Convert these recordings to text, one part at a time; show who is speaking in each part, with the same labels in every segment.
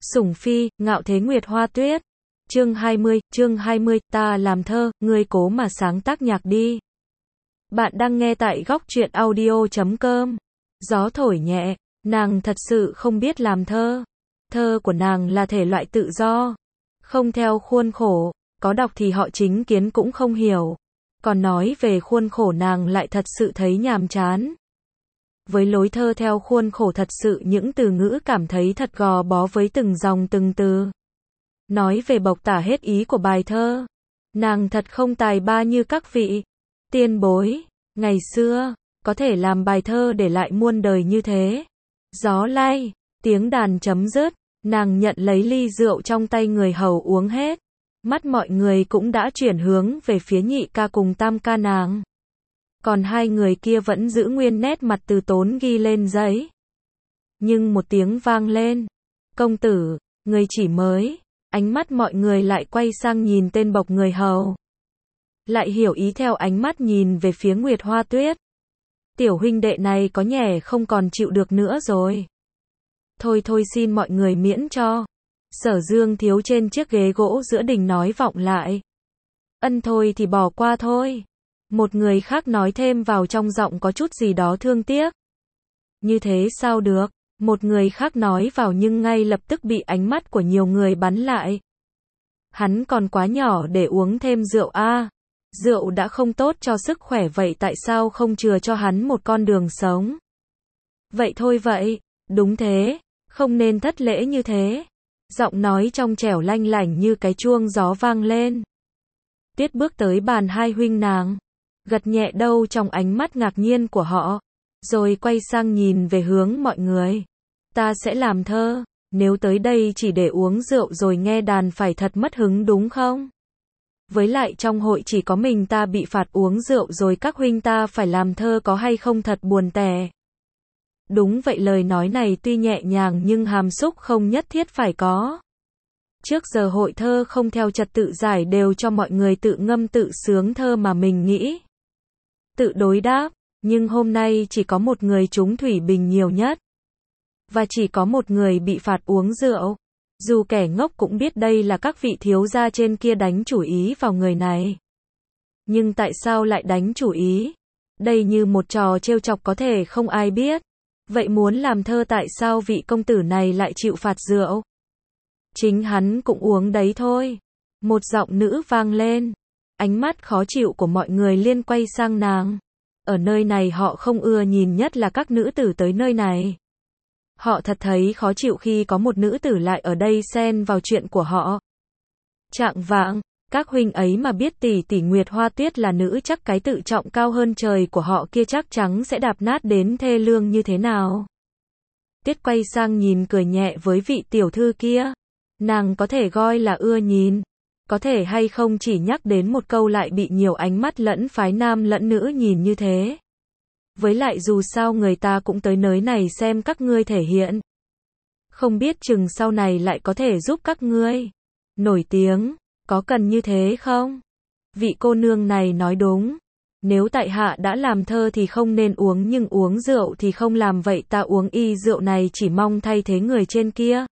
Speaker 1: Sủng Phi, Ngạo Thế Nguyệt Hoa Tuyết. Chương 20, ta làm thơ, ngươi cố mà sáng tác nhạc đi. Bạn đang nghe tại góc truyện audio.com. Gió thổi nhẹ, nàng thật sự không biết làm thơ. Thơ của nàng là thể loại tự do, không theo khuôn khổ, có đọc thì họ chính kiến cũng không hiểu. Còn nói về khuôn khổ nàng lại thật sự thấy nhàm chán. Với lối thơ theo khuôn khổ thật sự những từ ngữ cảm thấy thật gò bó với từng dòng từng từ. Nói về bộc tả hết ý của bài thơ, nàng thật không tài ba như các vị tiên bối ngày xưa, có thể làm bài thơ để lại muôn đời như thế. Gió lay, tiếng đàn chấm dứt, nàng nhận lấy ly rượu trong tay người hầu uống hết. Mắt mọi người cũng đã chuyển hướng về phía nhị ca cùng tam ca nàng. Còn hai người kia vẫn giữ nguyên nét mặt từ tốn ghi lên giấy. Nhưng một tiếng vang lên. Công tử, người chỉ mới. Ánh mắt mọi người lại quay sang nhìn tên bộc người hầu. Lại hiểu ý theo ánh mắt nhìn về phía Nguyệt Hoa Tuyết. Tiểu huynh đệ này có nhè không còn chịu được nữa rồi. Thôi thôi xin mọi người miễn cho. Sở Dương thiếu trên chiếc ghế gỗ giữa đình nói vọng lại. Ân thôi thì bỏ qua thôi. Một người khác nói thêm vào trong giọng có chút gì đó thương tiếc. Như thế sao được? Một người khác nói vào nhưng ngay lập tức bị ánh mắt của nhiều người bắn lại. Hắn còn quá nhỏ để uống thêm rượu a. Rượu đã không tốt cho sức khỏe vậy tại sao không chừa cho hắn một con đường sống? Vậy thôi vậy, đúng thế, không nên thất lễ như thế. Giọng nói trong trẻo lanh lảnh như cái chuông gió vang lên. Tiết bước tới bàn hai huynh nàng, gật nhẹ đầu trong ánh mắt ngạc nhiên của họ, rồi quay sang nhìn về hướng mọi người. Ta sẽ làm thơ, nếu tới đây chỉ để uống rượu rồi nghe đàn phải thật mất hứng đúng không? Với lại trong hội chỉ có mình ta bị phạt uống rượu rồi các huynh ta phải làm thơ có hay không thật buồn tẻ. Đúng vậy, lời nói này tuy nhẹ nhàng nhưng hàm xúc không nhất thiết phải có. Trước giờ hội thơ không theo trật tự giải đều cho mọi người tự ngâm tự sướng thơ mà mình nghĩ. Tự đối đáp, nhưng hôm nay chỉ có một người trúng thủy bình nhiều nhất. Và chỉ có một người bị phạt uống rượu. Dù kẻ ngốc cũng biết đây là các vị thiếu gia trên kia đánh chủ ý vào người này. Nhưng tại sao lại đánh chủ ý? Đây như một trò trêu chọc có thể không ai biết. Vậy muốn làm thơ tại sao vị công tử này lại chịu phạt rượu? Chính hắn cũng uống đấy thôi. Một giọng nữ vang lên. Ánh mắt khó chịu của mọi người liên quay sang nàng. Ở nơi này họ không ưa nhìn nhất là các nữ tử tới nơi này. Họ thật thấy khó chịu khi có một nữ tử lại ở đây xen vào chuyện của họ. Trạng vạng, các huynh ấy mà biết tỷ tỷ Nguyệt Hoa Tuyết là nữ chắc cái tự trọng cao hơn trời của họ kia chắc chắn sẽ đạp nát đến thê lương như thế nào. Tiết quay sang nhìn cười nhẹ với vị tiểu thư kia. Nàng có thể gọi là ưa nhìn. Có thể hay không chỉ nhắc đến một câu lại bị nhiều ánh mắt lẫn phái nam lẫn nữ nhìn như thế. Với lại dù sao người ta cũng tới nơi này xem các ngươi thể hiện. Không biết chừng sau này lại có thể giúp các ngươi nổi tiếng, có cần như thế không? Vị cô nương này nói đúng. Nếu tại hạ đã làm thơ thì không nên uống nhưng uống rượu thì không làm vậy ta uống y rượu này chỉ mong thay thế người trên kia.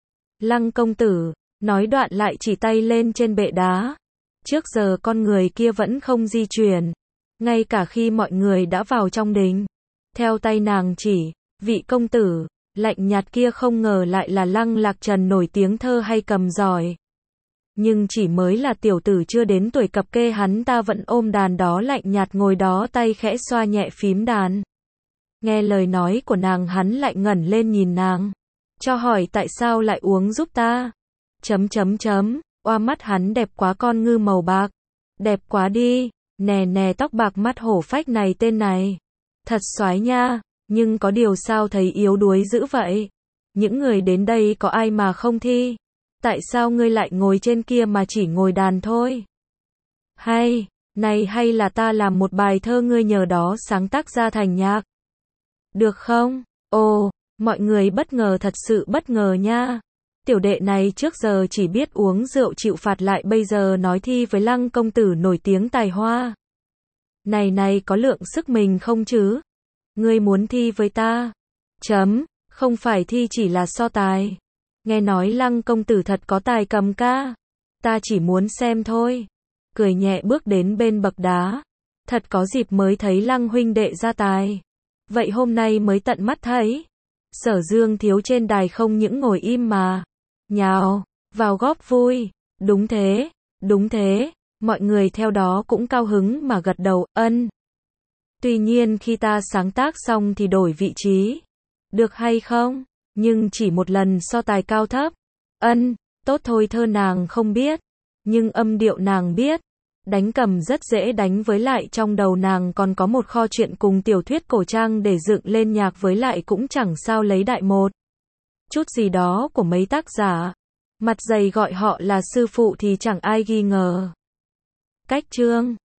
Speaker 1: Lăng công tử, nói đoạn lại chỉ tay lên trên bệ đá. Trước giờ con người kia vẫn không di chuyển. Ngay cả khi mọi người đã vào trong đình, theo tay nàng chỉ, vị công tử, lạnh nhạt kia không ngờ lại là Lăng Lạc Trần nổi tiếng thơ hay cầm giỏi. Nhưng chỉ mới là tiểu tử chưa đến tuổi cập kê hắn ta vẫn ôm đàn đó lạnh nhạt ngồi đó tay khẽ xoa nhẹ phím đàn. Nghe lời nói của nàng hắn lại ngẩng lên nhìn nàng. Cho hỏi tại sao lại uống giúp ta? Oa mắt hắn đẹp quá con ngư màu bạc. Đẹp quá đi. Nè nè tóc bạc mắt hổ phách này tên này. Thật xoái nha, nhưng có điều sao thấy yếu đuối dữ vậy? Những người đến đây có ai mà không thi? Tại sao ngươi lại ngồi trên kia mà chỉ ngồi đàn thôi? Hay là ta làm một bài thơ ngươi nhờ đó sáng tác ra thành nhạc? Được không? Ồ, mọi người bất ngờ thật sự bất ngờ nha. Tiểu đệ này trước giờ chỉ biết uống rượu chịu phạt lại bây giờ nói thi với Lăng công tử nổi tiếng tài hoa. Này có lượng sức mình không chứ? Ngươi muốn thi với ta? Không phải thi chỉ là so tài. Nghe nói Lăng công tử thật có tài cầm ca. Ta chỉ muốn xem thôi. Cười nhẹ bước đến bên bậc đá. Thật có dịp mới thấy Lăng huynh đệ ra tài. Vậy hôm nay mới tận mắt thấy. Sở Dương thiếu trên đài không những ngồi im mà nhào vào góp vui. Đúng thế, đúng thế. Mọi người theo đó cũng cao hứng mà gật đầu, ân. Tuy nhiên khi ta sáng tác xong thì đổi vị trí. Được hay không? Nhưng chỉ một lần so tài cao thấp. Ân, tốt thôi thơ nàng không biết. Nhưng âm điệu nàng biết. Đánh cầm rất dễ đánh với lại trong đầu nàng còn có một kho truyện cùng tiểu thuyết cổ trang để dựng lên nhạc với lại cũng chẳng sao lấy đại một chút gì đó của mấy tác giả. Mặt dày gọi họ là sư phụ thì chẳng ai nghi ngờ. Cách chương